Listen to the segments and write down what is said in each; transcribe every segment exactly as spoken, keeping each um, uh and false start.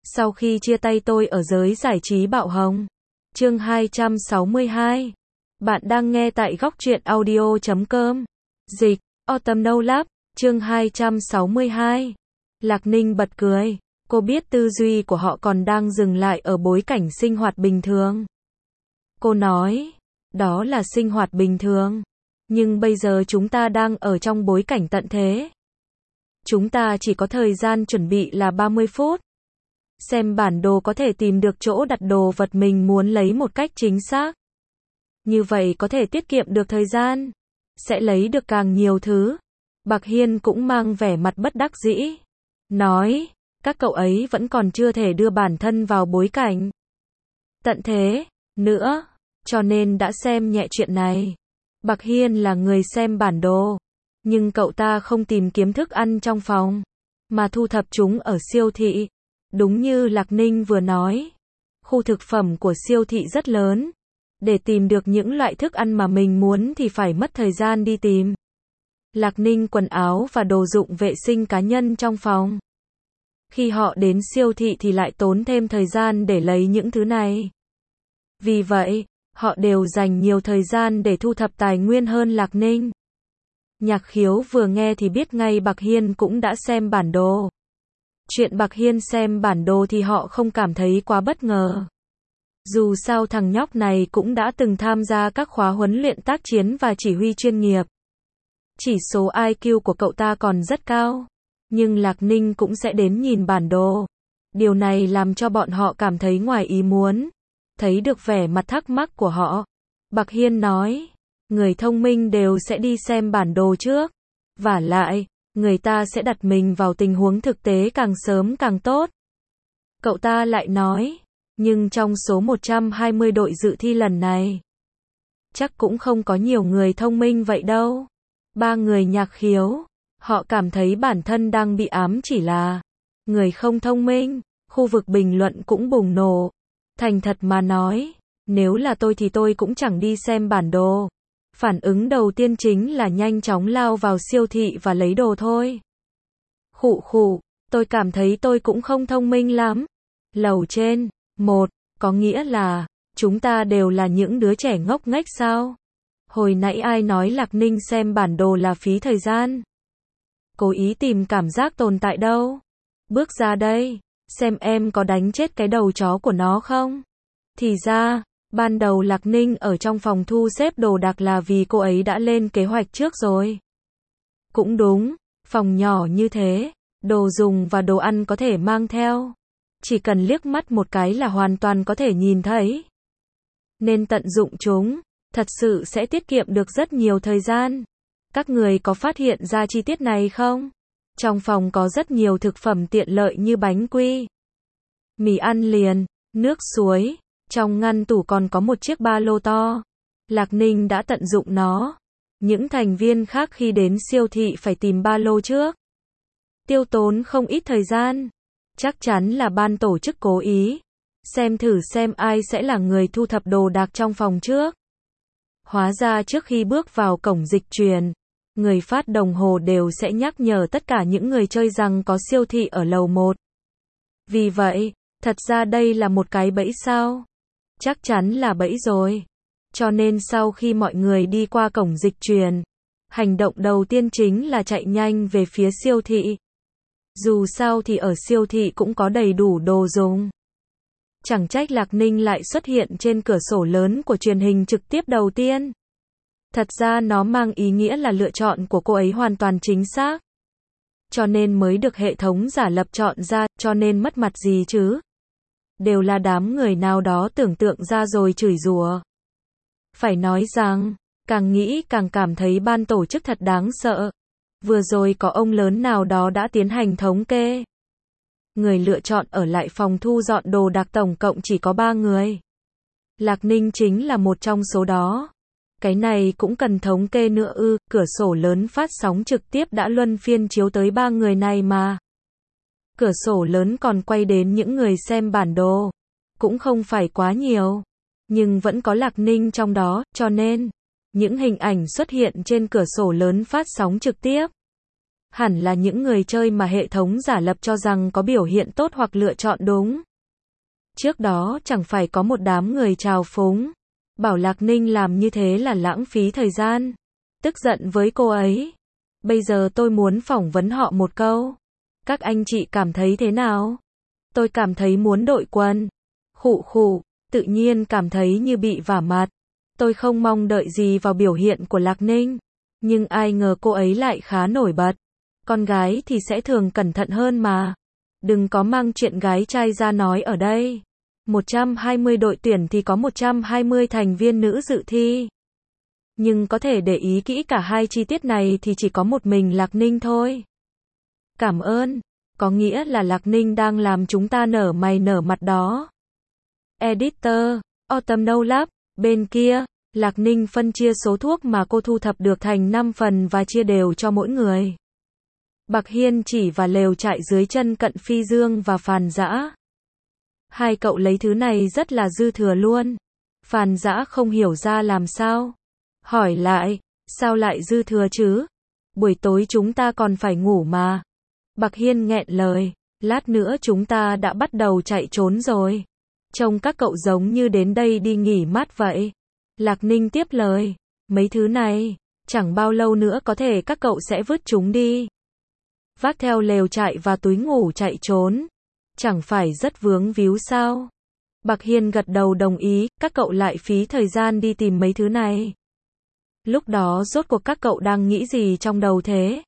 Sau khi chia tay tôi ở giới giải trí bạo hồng. Chương hai trăm sáu mươi hai. Bạn đang nghe tại góc truyện audio chấm com. Dịch, Autumn No Lab, chương hai trăm sáu mươi hai. Lạc Ninh bật cười. Cô biết tư duy của họ còn đang dừng lại ở bối cảnh sinh hoạt bình thường. Cô nói, đó là sinh hoạt bình thường. Nhưng bây giờ chúng ta đang ở trong bối cảnh tận thế. Chúng ta chỉ có thời gian chuẩn bị là ba mươi phút. Xem bản đồ có thể tìm được chỗ đặt đồ vật mình muốn lấy một cách chính xác. Như vậy có thể tiết kiệm được thời gian. Sẽ lấy được càng nhiều thứ. Bạc Hiên cũng mang vẻ mặt bất đắc dĩ. Nói, các cậu ấy vẫn còn chưa thể đưa bản thân vào bối cảnh tận thế nữa. Cho nên đã xem nhẹ chuyện này. Bạc Hiên là người xem bản đồ. Nhưng cậu ta không tìm kiếm thức ăn trong phòng. Mà thu thập chúng ở siêu thị. Đúng như Lạc Ninh vừa nói. Khu thực phẩm của siêu thị rất lớn. Để tìm được những loại thức ăn mà mình muốn thì phải mất thời gian đi tìm. Lạc Ninh quần áo và đồ dụng vệ sinh cá nhân trong phòng. Khi họ đến siêu thị thì lại tốn thêm thời gian để lấy những thứ này. Vì vậy, họ đều dành nhiều thời gian để thu thập tài nguyên hơn Lạc Ninh. Nhạc Khiếu vừa nghe thì biết ngay Bạc Hiên cũng đã xem bản đồ. Chuyện Bạc Hiên xem bản đồ thì họ không cảm thấy quá bất ngờ. Dù sao thằng nhóc này cũng đã từng tham gia các khóa huấn luyện tác chiến và chỉ huy chuyên nghiệp. Chỉ số i kiu của cậu ta còn rất cao. Nhưng Lạc Ninh cũng sẽ đến nhìn bản đồ. Điều này làm cho bọn họ cảm thấy ngoài ý muốn. Thấy được vẻ mặt thắc mắc của họ. Bạc Hiên nói, người thông minh đều sẽ đi xem bản đồ trước. Vả lại, người ta sẽ đặt mình vào tình huống thực tế càng sớm càng tốt. Cậu ta lại nói, nhưng trong số một trăm hai mươi đội dự thi lần này, chắc cũng không có nhiều người thông minh vậy đâu. Ba người Nhạc Khiếu, họ cảm thấy bản thân đang bị ám chỉ là người không thông minh. Khu vực bình luận cũng bùng nổ. Thành thật mà nói, nếu là tôi thì tôi cũng chẳng đi xem bản đồ. Phản ứng đầu tiên chính là nhanh chóng lao vào siêu thị và lấy đồ thôi. Khụ khụ, tôi cảm thấy tôi cũng không thông minh lắm. Lầu trên, một, có nghĩa là, chúng ta đều là những đứa trẻ ngốc nghếch sao? Hồi nãy ai nói Lạc Ninh xem bản đồ là phí thời gian? Cố ý tìm cảm giác tồn tại đâu? Bước ra đây, xem em có đánh chết cái đầu chó của nó không? Thì ra, ban đầu Lạc Ninh ở trong phòng thu xếp đồ đạc là vì cô ấy đã lên kế hoạch trước rồi. Cũng đúng, phòng nhỏ như thế, đồ dùng và đồ ăn có thể mang theo. Chỉ cần liếc mắt một cái là hoàn toàn có thể nhìn thấy. Nên tận dụng chúng, thật sự sẽ tiết kiệm được rất nhiều thời gian. Các người có phát hiện ra chi tiết này không? Trong phòng có rất nhiều thực phẩm tiện lợi như bánh quy, mì ăn liền, nước suối. Trong ngăn tủ còn có một chiếc ba lô to. Lạc Ninh đã tận dụng nó. Những thành viên khác khi đến siêu thị phải tìm ba lô trước. Tiêu tốn không ít thời gian. Chắc chắn là ban tổ chức cố ý. Xem thử xem ai sẽ là người thu thập đồ đạc trong phòng trước. Hóa ra trước khi bước vào cổng dịch truyền, người phát đồng hồ đều sẽ nhắc nhở tất cả những người chơi rằng có siêu thị ở lầu một. Vì vậy, thật ra đây là một cái bẫy sao? Chắc chắn là bẫy rồi. Cho nên sau khi mọi người đi qua cổng dịch truyền, hành động đầu tiên chính là chạy nhanh về phía siêu thị. Dù sao thì ở siêu thị cũng có đầy đủ đồ dùng. Chẳng trách Lạc Ninh lại xuất hiện trên cửa sổ lớn của truyền hình trực tiếp đầu tiên. Thật ra nó mang ý nghĩa là lựa chọn của cô ấy hoàn toàn chính xác. Cho nên mới được hệ thống giả lập chọn ra, cho nên mất mặt gì chứ? Đều là đám người nào đó tưởng tượng ra rồi chửi rủa. Phải nói rằng, càng nghĩ càng cảm thấy ban tổ chức thật đáng sợ. Vừa rồi có ông lớn nào đó đã tiến hành thống kê. Người lựa chọn ở lại phòng thu dọn đồ đạc tổng cộng chỉ có ba người. Lạc Ninh chính là một trong số đó. Cái này cũng cần thống kê nữa ư, cửa sổ lớn phát sóng trực tiếp đã luân phiên chiếu tới ba người này mà. Cửa sổ lớn còn quay đến những người xem bản đồ. Cũng không phải quá nhiều. Nhưng vẫn có Lạc Ninh trong đó, cho nên những hình ảnh xuất hiện trên cửa sổ lớn phát sóng trực tiếp Hẳn là những người chơi mà hệ thống giả lập cho rằng có biểu hiện tốt hoặc lựa chọn đúng. Trước đó chẳng phải có một đám người trào phúng, bảo Lạc Ninh làm như thế là lãng phí thời gian. Tức giận với cô ấy. Bây giờ tôi muốn phỏng vấn họ một câu. Các anh chị cảm thấy thế nào? Tôi cảm thấy muốn đội quân. Khụ khụ, tự nhiên cảm thấy như bị vả mặt. Tôi không mong đợi gì vào biểu hiện của Lạc Ninh. Nhưng ai ngờ cô ấy lại khá nổi bật. Con gái thì sẽ thường cẩn thận hơn mà. Đừng có mang chuyện gái trai ra nói ở đây. một trăm hai mươi đội tuyển thì có một trăm hai mươi thành viên nữ dự thi. Nhưng có thể để ý kỹ cả hai chi tiết này thì chỉ có một mình Lạc Ninh thôi. Cảm ơn. Có nghĩa là Lạc Ninh đang làm chúng ta nở mày nở mặt đó. Editor, Autumn No Lab, bên kia, Lạc Ninh phân chia số thuốc mà cô thu thập được thành năm phần và chia đều cho mỗi người. Bạc Hiên chỉ vào lều trại dưới chân Cận Phi Dương và Phàn Dã. Hai cậu lấy thứ này rất là dư thừa luôn. Phàn Dã không hiểu ra làm sao. Hỏi lại, sao lại dư thừa chứ? Buổi tối chúng ta còn phải ngủ mà. Bạc Hiên nghẹn lời, lát nữa chúng ta đã bắt đầu chạy trốn rồi. Trông các cậu giống như đến đây đi nghỉ mát vậy. Lạc Ninh tiếp lời, mấy thứ này, chẳng bao lâu nữa có thể các cậu sẽ vứt chúng đi. Vác theo lều trại và túi ngủ chạy trốn. Chẳng phải rất vướng víu sao? Bạc Hiên gật đầu đồng ý, các cậu lại phí thời gian đi tìm mấy thứ này. Lúc đó rốt cuộc các cậu đang nghĩ gì trong đầu thế?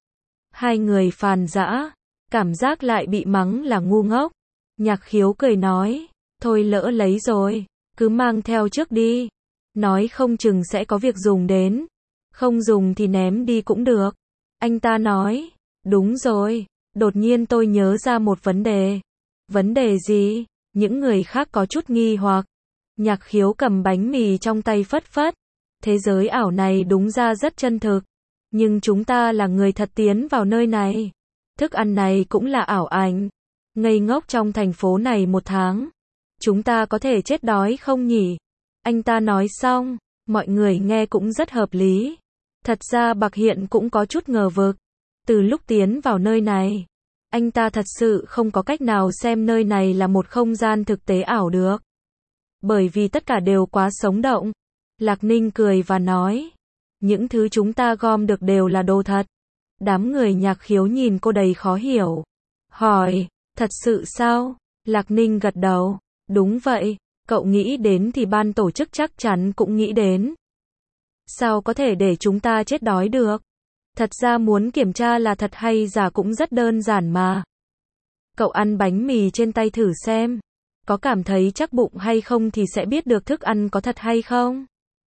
Hai người Phàn Dã, cảm giác lại bị mắng là ngu ngốc. Nhạc Khiếu cười nói, thôi lỡ lấy rồi, cứ mang theo trước đi. Nói không chừng sẽ có việc dùng đến. Không dùng thì ném đi cũng được. Anh ta nói, đúng rồi, đột nhiên tôi nhớ ra một vấn đề. Vấn đề gì? Những người khác có chút nghi hoặc. Nhạc Khiếu cầm bánh mì trong tay phất phất. Thế giới ảo này đúng ra rất chân thực. Nhưng chúng ta là người thật tiến vào nơi này. Thức ăn này cũng là ảo ảnh. Ngây ngốc trong thành phố này một tháng. Chúng ta có thể chết đói không nhỉ? Anh ta nói xong, mọi người nghe cũng rất hợp lý. Thật ra Bạc Hiên cũng có chút ngờ vực. Từ lúc tiến vào nơi này, anh ta thật sự không có cách nào xem nơi này là một không gian thực tế ảo được. Bởi vì tất cả đều quá sống động. Lạc Ninh cười và nói, những thứ chúng ta gom được đều là đồ thật. Đám người Nhạc Khiếu nhìn cô đầy khó hiểu. Hỏi, thật sự sao? Lạc Ninh gật đầu, đúng vậy, cậu nghĩ đến thì ban tổ chức chắc chắn cũng nghĩ đến. Sao có thể để chúng ta chết đói được? Thật ra muốn kiểm tra là thật hay giả cũng rất đơn giản mà. Cậu ăn bánh mì trên tay thử xem. Có cảm thấy chắc bụng hay không thì sẽ biết được thức ăn có thật hay không.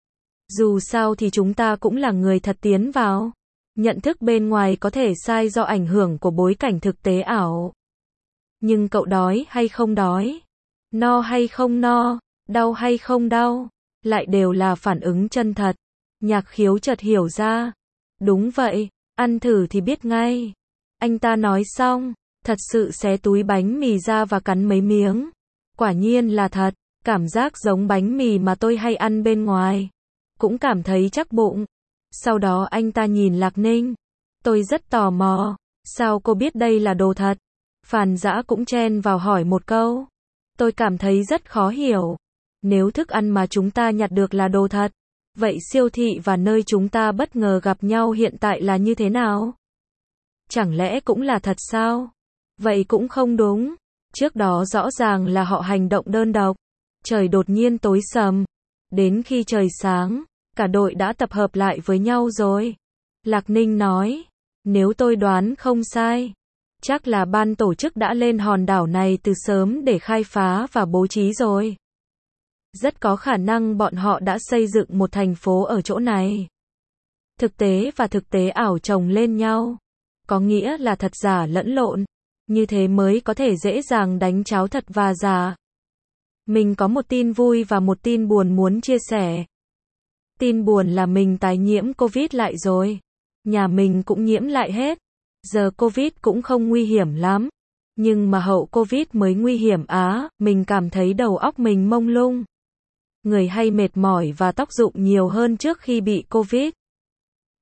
Dù sao thì chúng ta cũng là người thật tiến vào. Nhận thức bên ngoài có thể sai do ảnh hưởng của bối cảnh thực tế ảo. Nhưng cậu đói hay không đói? No hay không no? Đau hay không đau? Lại đều là phản ứng chân thật. Nhạc Khiếu chợt hiểu ra. Đúng vậy, ăn thử thì biết ngay. Anh ta nói xong, thật sự xé túi bánh mì ra và cắn mấy miếng. Quả nhiên là thật, cảm giác giống bánh mì mà tôi hay ăn bên ngoài. Cũng cảm thấy chắc bụng. Sau đó anh ta nhìn Lạc Ninh. Tôi rất tò mò, sao cô biết đây là đồ thật? Phàn Dã cũng chen vào hỏi một câu. Tôi cảm thấy rất khó hiểu. Nếu thức ăn mà chúng ta nhặt được là đồ thật, vậy siêu thị và nơi chúng ta bất ngờ gặp nhau hiện tại là như thế nào? Chẳng lẽ cũng là thật sao? Vậy cũng không đúng. Trước đó rõ ràng là họ hành động đơn độc. Trời đột nhiên tối sầm. Đến khi trời sáng, cả đội đã tập hợp lại với nhau rồi. Lạc Ninh nói, nếu tôi đoán không sai, chắc là ban tổ chức đã lên hòn đảo này từ sớm để khai phá và bố trí rồi. Rất có khả năng bọn họ đã xây dựng một thành phố ở chỗ này. Thực tế và thực tế ảo chồng lên nhau. Có nghĩa là thật giả lẫn lộn. Như thế mới có thể dễ dàng đánh tráo thật và giả. Mình có một tin vui và một tin buồn muốn chia sẻ. Tin buồn là mình tái nhiễm Covid lại rồi. Nhà mình cũng nhiễm lại hết. Giờ Covid cũng không nguy hiểm lắm. Nhưng mà hậu Covid mới nguy hiểm á, mình cảm thấy đầu óc mình mông lung. Người hay mệt mỏi và tóc rụng nhiều hơn trước khi bị Covid.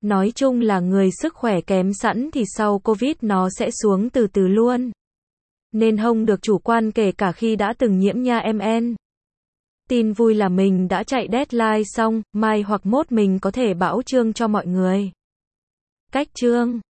Nói chung là người sức khỏe kém sẵn thì sau Covid nó sẽ xuống từ từ luôn. Nên không được chủ quan kể cả khi đã từng nhiễm nha em en. Tin vui là mình đã chạy deadline xong, mai hoặc mốt mình có thể bảo chương cho mọi người. Cách chương